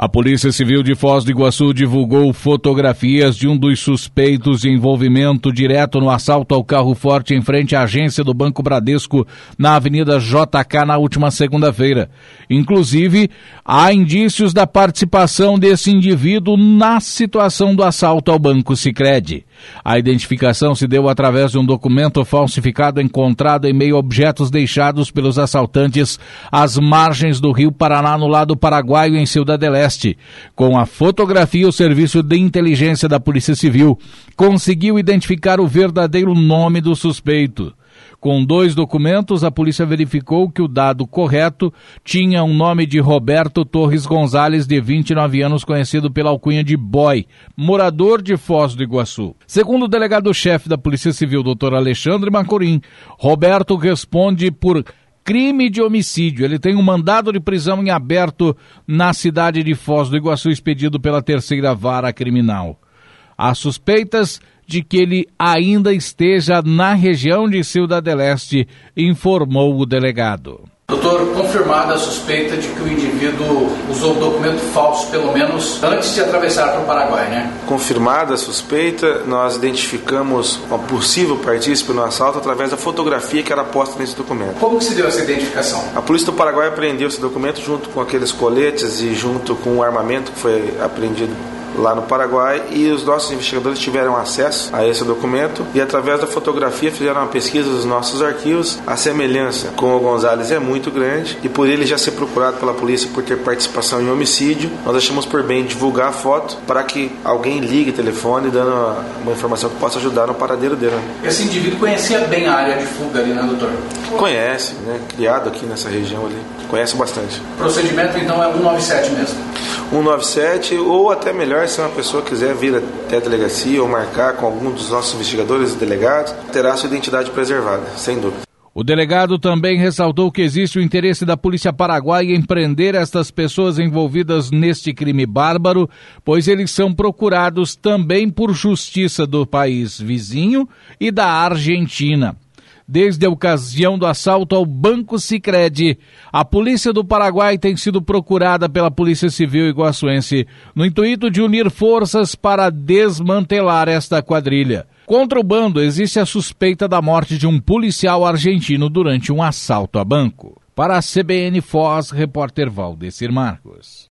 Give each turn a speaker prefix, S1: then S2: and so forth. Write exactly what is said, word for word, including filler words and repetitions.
S1: A Polícia Civil de Foz do Iguaçu divulgou fotografias de um dos suspeitos de envolvimento direto no assalto ao carro forte em frente à agência do Banco Bradesco na Avenida J K na última segunda-feira. Inclusive, há indícios da participação desse indivíduo na situação do assalto ao Banco Sicredi. A identificação se deu através de um documento falsificado encontrado em meio a objetos deixados pelos assaltantes às margens do Rio Paraná, no lado paraguaio, em Ciudad del Este. Com a fotografia, o Serviço de Inteligência da Polícia Civil conseguiu identificar o verdadeiro nome do suspeito. Com dois documentos, a polícia verificou que o dado correto tinha o nome de Roberto Torres Gonzalez, de vinte e nove anos, conhecido pela alcunha de Boy, morador de Foz do Iguaçu. Segundo o delegado-chefe da Polícia Civil, doutor Alexandre Macorim, Roberto responde por crime de homicídio. Ele tem um mandado de prisão em aberto na cidade de Foz do Iguaçu, expedido pela terceira vara criminal. Há suspeitas de que ele ainda esteja na região de Ciudad del Este, informou o delegado.
S2: Doutor, confirmada a suspeita de que o indivíduo usou documento falso, pelo menos antes de atravessar para o Paraguai, né?
S3: Confirmada a suspeita, nós identificamos uma possível partícipe no assalto através da fotografia que era posta nesse documento.
S2: Como que se deu essa identificação?
S3: A polícia do Paraguai apreendeu esse documento junto com aqueles coletes e junto com o armamento que foi apreendido lá no Paraguai, e os nossos investigadores tiveram acesso a esse documento e através da fotografia fizeram uma pesquisa dos nossos arquivos. A semelhança com o Gonzalez é muito grande e por ele já ser procurado pela polícia por ter participação em homicídio, nós achamos por bem divulgar a foto para que alguém ligue o telefone dando uma informação que possa ajudar no paradeiro dele.
S2: Esse indivíduo conhecia bem a área de fuga ali, né, doutor?
S3: Conhece, né? Criado aqui nessa região ali. Conhece bastante.
S2: O procedimento então é cento e noventa e sete mesmo?
S3: cento e noventa e sete, ou até melhor, se uma pessoa quiser vir até a delegacia ou marcar com algum dos nossos investigadores e delegados, terá sua identidade preservada, sem dúvida.
S1: O delegado também ressaltou que existe o interesse da polícia paraguaia em prender estas pessoas envolvidas neste crime bárbaro, pois eles são procurados também por justiça do país vizinho e da Argentina. Desde a ocasião do assalto ao Banco Sicredi, a polícia do Paraguai tem sido procurada pela Polícia Civil iguaçuense no intuito de unir forças para desmantelar esta quadrilha. Contra o bando, existe a suspeita da morte de um policial argentino durante um assalto a banco. Para a C B N Foz, repórter Valdecir Marcos.